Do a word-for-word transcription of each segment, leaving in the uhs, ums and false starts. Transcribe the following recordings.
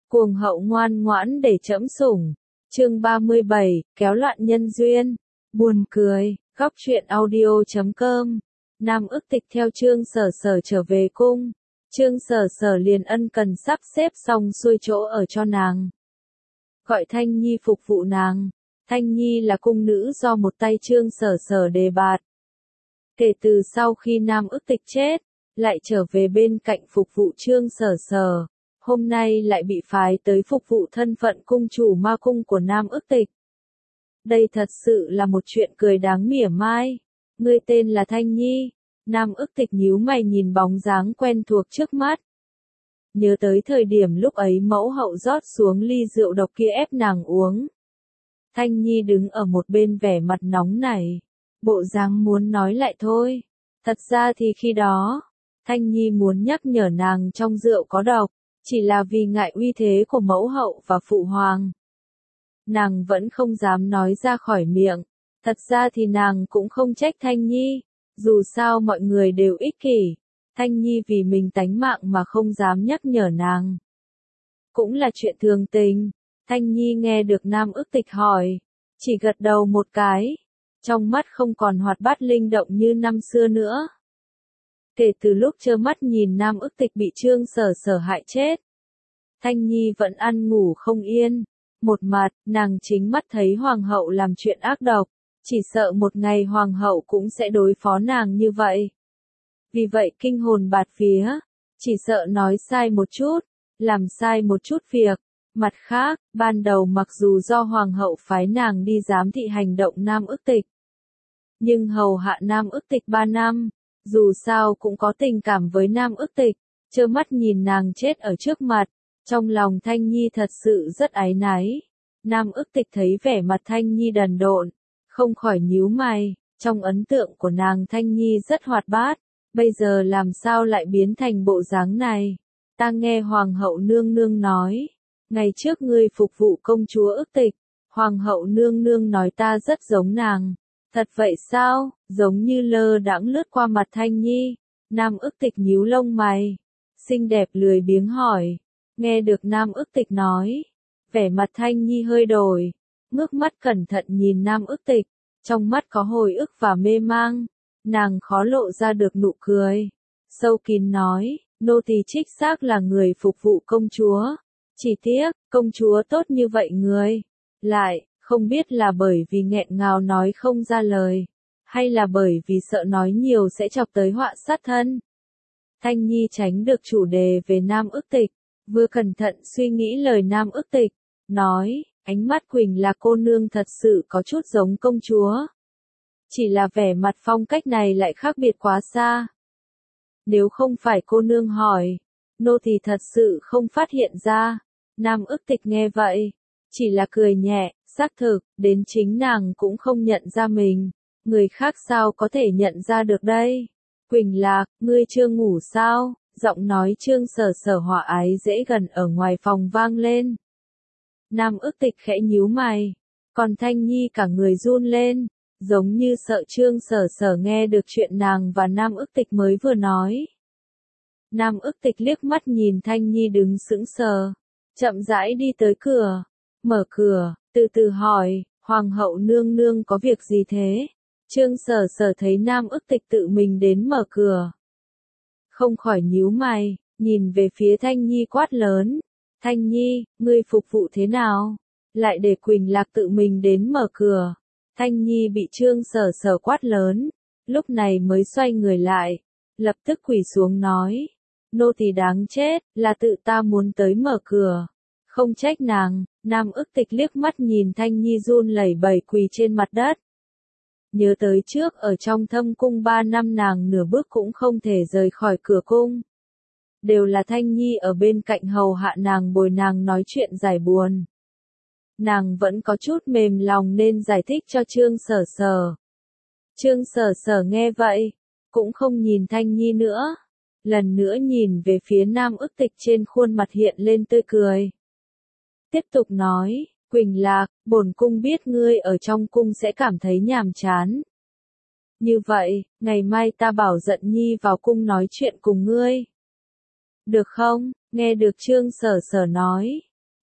Cuồng hậu ngoan ngoãn để trẫm sủng. Chương ba mươi bảy, kéo loạn nhân duyên. Buồn cười, góc truyện audio chấm com. Nam ức tịch theo Trương Sở Sở trở về cung. Trương Sở Sở liền ân cần sắp xếp xong xuôi chỗ ở cho nàng. Gọi Thanh Nhi phục vụ nàng. Thanh Nhi là cung nữ do một tay Trương Sở Sở đề bạt. Kể từ sau khi Nam ức tịch chết, lại trở về bên cạnh phục vụ Trương Sở Sở. Hôm nay lại bị phái tới phục vụ thân phận cung chủ ma cung của Nam ức tịch. Đây thật sự là một chuyện cười đáng mỉa mai. Ngươi tên là Thanh Nhi. Nam ức tịch nhíu mày nhìn bóng dáng quen thuộc trước mắt. Nhớ tới thời điểm lúc ấy mẫu hậu rót xuống ly rượu độc kia ép nàng uống. Thanh Nhi đứng ở một bên vẻ mặt nóng nảy. Bộ dáng muốn nói lại thôi. Thật ra thì khi đó, Thanh Nhi muốn nhắc nhở nàng trong rượu có độc. Chỉ là vì ngại uy thế của mẫu hậu và phụ hoàng. Nàng vẫn không dám nói ra khỏi miệng. Thật ra thì nàng cũng không trách Thanh Nhi. Dù sao mọi người đều ích kỷ. Thanh Nhi vì mình tánh mạng mà không dám nhắc nhở nàng. Cũng là chuyện thường tình. Thanh Nhi nghe được Nam ức tịch hỏi. Chỉ gật đầu một cái. Trong mắt không còn hoạt bát linh động như năm xưa nữa. Kể từ lúc trơ mắt nhìn Nam ức tịch bị Trương Sở Sở hại chết. Thanh Nhi vẫn ăn ngủ không yên. Một mặt, nàng chính mắt thấy hoàng hậu làm chuyện ác độc. Chỉ sợ một ngày hoàng hậu cũng sẽ đối phó nàng như vậy. Vì vậy kinh hồn bạt vía. Chỉ sợ nói sai một chút. Làm sai một chút việc. Mặt khác, ban đầu mặc dù do hoàng hậu phái nàng đi giám thị hành động Nam ức tịch. Nhưng hầu hạ Nam ức tịch ba năm. Dù sao cũng có tình cảm với Nam ức tịch, trơ mắt nhìn nàng chết ở trước mặt, trong lòng Thanh Nhi thật sự rất áy náy. Nam ức tịch thấy vẻ mặt Thanh Nhi đần độn, không khỏi nhíu mày, trong ấn tượng của nàng Thanh Nhi rất hoạt bát, bây giờ làm sao lại biến thành bộ dáng này. Ta nghe Hoàng hậu nương nương nói, ngày trước ngươi phục vụ công chúa ức tịch, Hoàng hậu nương nương nói ta rất giống nàng. Thật vậy sao? Giống như lơ đãng lướt qua mặt Thanh Nhi. Nam ức tịch nhíu lông mày. Xinh đẹp lười biếng hỏi. Nghe được Nam ức tịch nói. Vẻ mặt Thanh Nhi hơi đổi. Ngước mắt cẩn thận nhìn Nam ức tịch. Trong mắt có hồi ức và mê mang. Nàng khó lộ ra được nụ cười. Sâu kín nói. Nô tỳ trích xác là người phục vụ công chúa. Chỉ tiếc, công chúa tốt như vậy người. Lại. Không biết là bởi vì nghẹn ngào nói không ra lời, hay là bởi vì sợ nói nhiều sẽ chọc tới họa sát thân. Thanh Nhi tránh được chủ đề về Nam ức tịch, vừa cẩn thận suy nghĩ lời Nam ức tịch, nói, ánh mắt Quỳnh là cô nương thật sự có chút giống công chúa. Chỉ là vẻ mặt phong cách này lại khác biệt quá xa. Nếu không phải cô nương hỏi, nô thì thật sự không phát hiện ra. Nam ức tịch nghe vậy, chỉ là cười nhẹ. Xác thực, đến chính nàng cũng không nhận ra mình, người khác sao có thể nhận ra được đây? Quỳnh Lạc, ngươi chưa ngủ sao? Giọng nói Trương Sở Sở hòa ái dễ gần ở ngoài phòng vang lên. Nam ức tịch khẽ nhíu mày, còn Thanh Nhi cả người run lên, giống như sợ Trương Sở Sở nghe được chuyện nàng và Nam ức tịch mới vừa nói. Nam ức tịch liếc mắt nhìn Thanh Nhi đứng sững sờ, chậm rãi đi tới cửa, mở cửa. Từ từ hỏi, Hoàng hậu nương nương có việc gì thế? Trương Sở Sở thấy Nam ức tịch tự mình đến mở cửa. Không khỏi nhíu mày, nhìn về phía Thanh Nhi quát lớn. Thanh Nhi, ngươi phục vụ thế nào? Lại để Quỳnh Lạc tự mình đến mở cửa. Thanh Nhi bị Trương Sở Sở quát lớn, lúc này mới xoay người lại, lập tức quỳ xuống nói. Nô tỳ đáng chết, là tự ta muốn tới mở cửa. Không trách nàng. Nam ức tịch liếc mắt nhìn Thanh Nhi run lẩy bẩy quỳ trên mặt đất. Nhớ tới trước ở trong thâm cung ba năm nàng nửa bước cũng không thể rời khỏi cửa cung. Đều là Thanh Nhi ở bên cạnh hầu hạ nàng bồi nàng nói chuyện giải buồn. Nàng vẫn có chút mềm lòng nên giải thích cho Trương Sở Sở. Trương Sở Sở nghe vậy, cũng không nhìn Thanh Nhi nữa. Lần nữa nhìn về phía Nam ức tịch trên khuôn mặt hiện lên tươi cười. Tiếp tục nói, Quỳnh Lạc, bổn cung biết ngươi ở trong cung sẽ cảm thấy nhàm chán. Như vậy, ngày mai ta bảo Dận Nhi vào cung nói chuyện cùng ngươi. Được không? Nghe được Trương Sở Sở nói,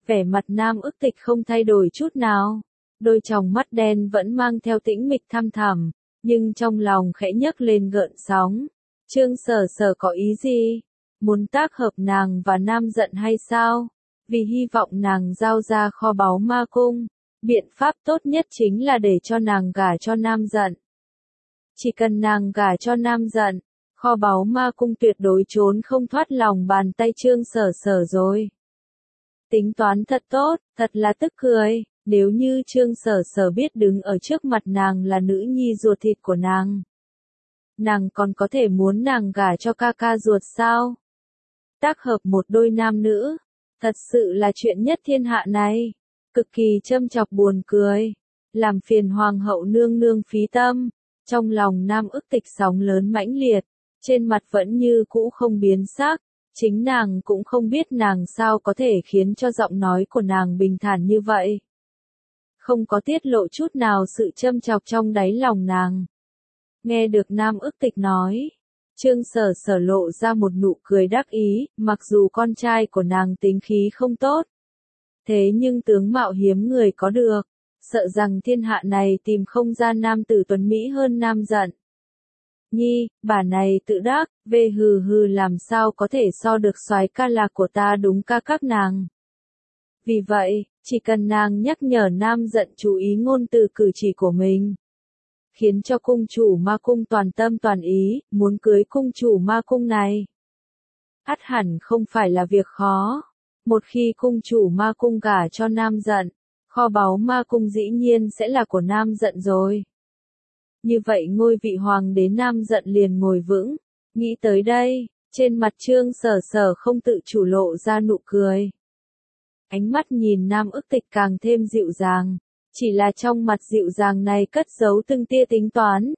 Vẻ mặt Nam Ức Tịch không thay đổi chút nào, đôi tròng mắt đen vẫn mang theo tĩnh mịch thăm thẳm, nhưng trong lòng khẽ nhấc lên gợn sóng. Trương Sở Sở có ý gì? Muốn tác hợp nàng và Nam Dận hay sao? Vì hy vọng nàng giao ra kho báu ma cung, biện pháp tốt nhất chính là để cho nàng gả cho Nam Dận. Chỉ cần nàng gả cho Nam Dận, kho báu ma cung tuyệt đối trốn không thoát lòng bàn tay Trương Sở Sở rồi. Tính toán thật tốt, thật là tức cười, nếu như Trương Sở Sở biết đứng ở trước mặt nàng là nữ nhi ruột thịt của nàng. Nàng còn có thể muốn nàng gả cho ca ca ruột sao? Tác hợp một đôi nam nữ, thật sự là chuyện nhất thiên hạ này, cực kỳ châm chọc buồn cười, làm phiền hoàng hậu nương nương phí tâm. Trong lòng Nam Ức Tịch sóng lớn mãnh liệt, trên mặt vẫn như cũ không biến sắc, chính nàng cũng không biết nàng sao có thể khiến cho giọng nói của nàng bình thản như vậy. Không có tiết lộ chút nào sự châm chọc trong đáy lòng nàng. Nghe được Nam Ức Tịch nói, Trương Sở Sở lộ ra một nụ cười đắc ý, mặc dù con trai của nàng tính khí không tốt. Thế nhưng tướng mạo hiếm người có được, sợ rằng thiên hạ này tìm không ra nam tử tuấn Mỹ hơn Nam Dận. Nhi, bà này tự đắc, về hừ hừ làm sao có thể so được soái ca lạc của ta đúng ca các nàng. Vì vậy, chỉ cần nàng nhắc nhở Nam Dận chú ý ngôn từ cử chỉ của mình, khiến cho cung chủ ma cung toàn tâm toàn ý, muốn cưới cung chủ ma cung này. Ắt hẳn không phải là việc khó. Một khi cung chủ ma cung gả cho Nam Dận, kho báu ma cung dĩ nhiên sẽ là của Nam Dận rồi. Như vậy ngôi vị hoàng đế Nam Dận liền ngồi vững. Nghĩ tới đây, trên mặt Trương Sở Sở không tự chủ lộ ra nụ cười. Ánh mắt nhìn Nam Ức Tịch càng thêm dịu dàng, chỉ là trong mặt dịu dàng này cất giấu từng tia tính toán.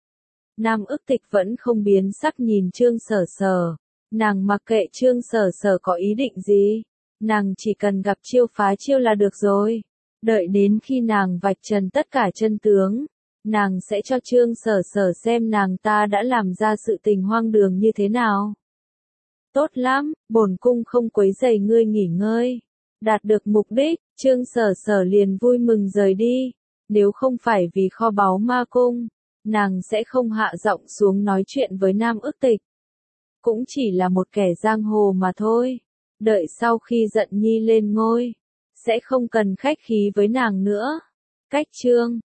Nam Ức Tịch vẫn không biến sắc nhìn Trương Sở Sở, nàng mặc kệ Trương Sở Sở có ý định gì, nàng chỉ cần gặp chiêu phá chiêu là được rồi. Đợi đến khi nàng vạch trần tất cả chân tướng, nàng sẽ cho Trương Sở Sở xem nàng ta đã làm ra sự tình hoang đường như thế nào. Tốt lắm, bổn cung không quấy rầy ngươi nghỉ ngơi. Đạt được mục đích, Trương Sở Sở liền vui mừng rời đi. Nếu không phải vì kho báu ma cung, nàng sẽ không hạ giọng xuống nói chuyện với Nam Ức Tịch. Cũng chỉ là một kẻ giang hồ mà thôi. Đợi sau khi Dận Nhi lên ngôi, sẽ không cần khách khí với nàng nữa. Cách chương